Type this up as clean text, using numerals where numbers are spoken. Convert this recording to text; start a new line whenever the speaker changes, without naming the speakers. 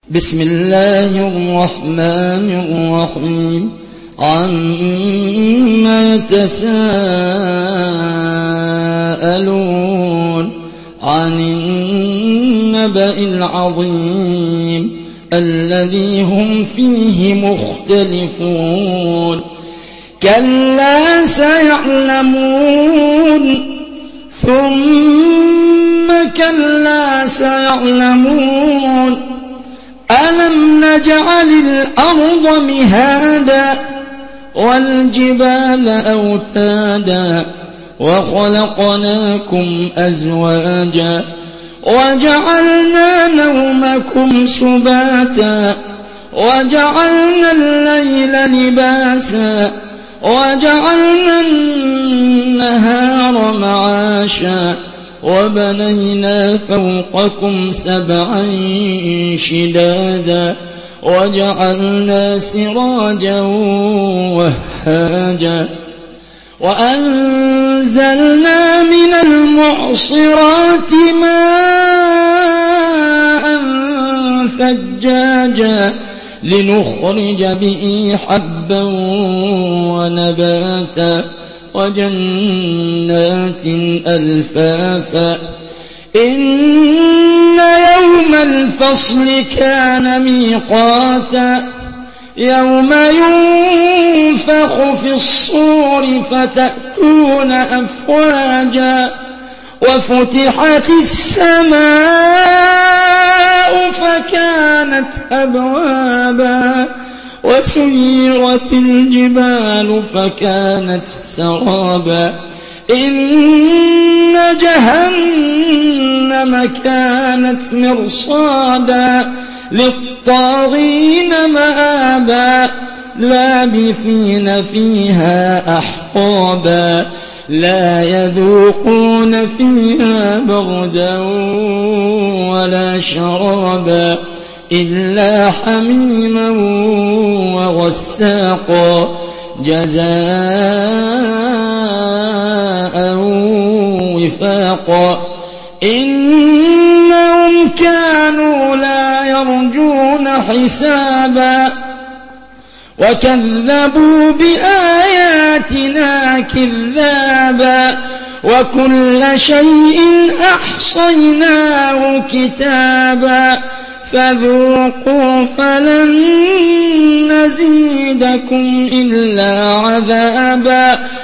بسم الله الرحمن الرحيم عما يتساءلون عن النبأ العظيم الذي هم فيه مختلفون كلا سيعلمون ثم كلا سيعلمون ألم نجعل الأرض مهادا والجبال أوتادا وخلقناكم أزواجا وجعلنا نومكم سباتا وجعلنا الليل لباسا وجعلنا النهار معاشا وبنينا فوقكم سبعا شدادا وجعلنا سراجا وهاجا وأنزلنا من المعصرات ماء ثجاجا لنخرج به حبا ونباتا وجنات ألفافا إن يوم الفصل كان ميقاتا يوم ينفخ في الصور فتأتون أفواجا وفتحت السماء فكانت أبوابا وسيرت الجبال فكانت سرابا إن جهنم كانت مرصادا للطاغين مآبا لابثين فيها أحقابا لا يذوقون فيها بردا ولا شرابا إلا حميما وغساقا جزاء وفاقا إنهم كانوا لا يرجون حسابا وكذبوا بآياتنا كذابا وكل شيء أحصيناه كتابا فذوقوا فلن نزيدكم إلا عذابا